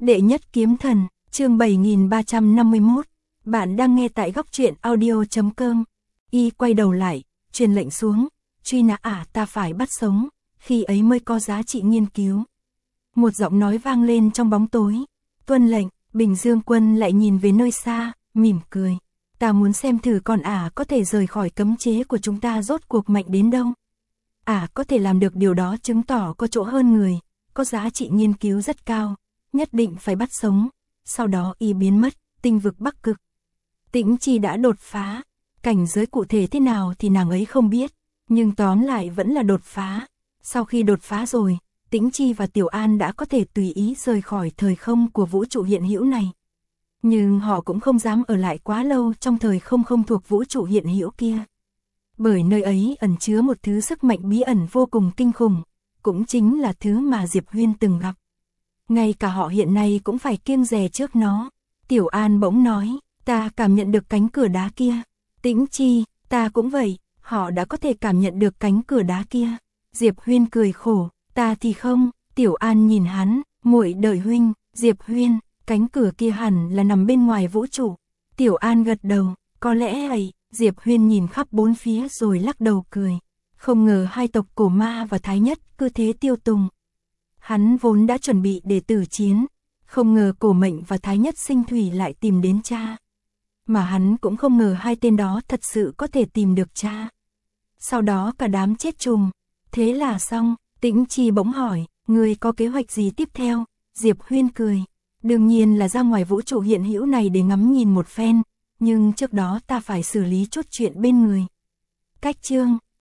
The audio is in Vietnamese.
Đệ nhất kiếm thần, chương 7351. Bạn đang nghe tại góc truyện audio.com. Y quay đầu lại, truyền lệnh xuống, truy nã ta phải bắt sống, khi ấy mới có giá trị nghiên cứu. Một giọng nói vang lên trong bóng tối. Tuân lệnh. Bình Dương Quân lại nhìn về nơi xa, mỉm cười. Ta muốn xem thử con có thể rời khỏi cấm chế của chúng ta rốt cuộc mạnh đến đâu. Có thể làm được điều đó chứng tỏ có chỗ hơn người, có giá trị nghiên cứu rất cao, nhất định phải bắt sống. Sau đó y biến mất, tinh vực Bắc Cực. Tĩnh Chi đã đột phá, cảnh giới cụ thể thế nào thì nàng ấy không biết, nhưng tóm lại vẫn là đột phá. Sau khi đột phá rồi, Tĩnh Chi và Tiểu An đã có thể tùy ý rời khỏi thời không của vũ trụ hiện hữu này. Nhưng họ cũng không dám ở lại quá lâu trong thời không không thuộc vũ trụ hiện hữu kia. Bởi nơi ấy ẩn chứa một thứ sức mạnh bí ẩn vô cùng kinh khủng, cũng chính là thứ mà Diệp Huyên từng gặp. Ngay cả họ hiện nay cũng phải kiêng dè trước nó. Tiểu An bỗng nói, ta cảm nhận được cánh cửa đá kia. Tĩnh Chi, ta cũng vậy, họ đã có thể cảm nhận được cánh cửa đá kia. Diệp Huyên cười khổ, ta thì không. Tiểu An nhìn hắn, muội đợi huynh. Diệp Huyên, cánh cửa kia hẳn là nằm bên ngoài vũ trụ. Tiểu An gật đầu, có lẽ vậy. Diệp Huyên nhìn khắp bốn phía rồi lắc đầu cười. Không ngờ hai tộc Cổ Ma và Thái Nhất cứ thế tiêu tùng. Hắn vốn đã chuẩn bị để tử chiến, không ngờ Cổ Mệnh và Thái Nhất Sinh Thủy lại tìm đến cha. Mà hắn cũng không ngờ hai tên đó thật sự có thể tìm được cha. Sau đó cả đám chết chùm. Thế là xong. Tĩnh Chi bỗng hỏi, ngươi có kế hoạch gì tiếp theo? Diệp Huyên cười, đương nhiên là ra ngoài vũ trụ hiện hữu này để ngắm nhìn một phen, nhưng trước đó ta phải xử lý chút chuyện bên người. Cách chương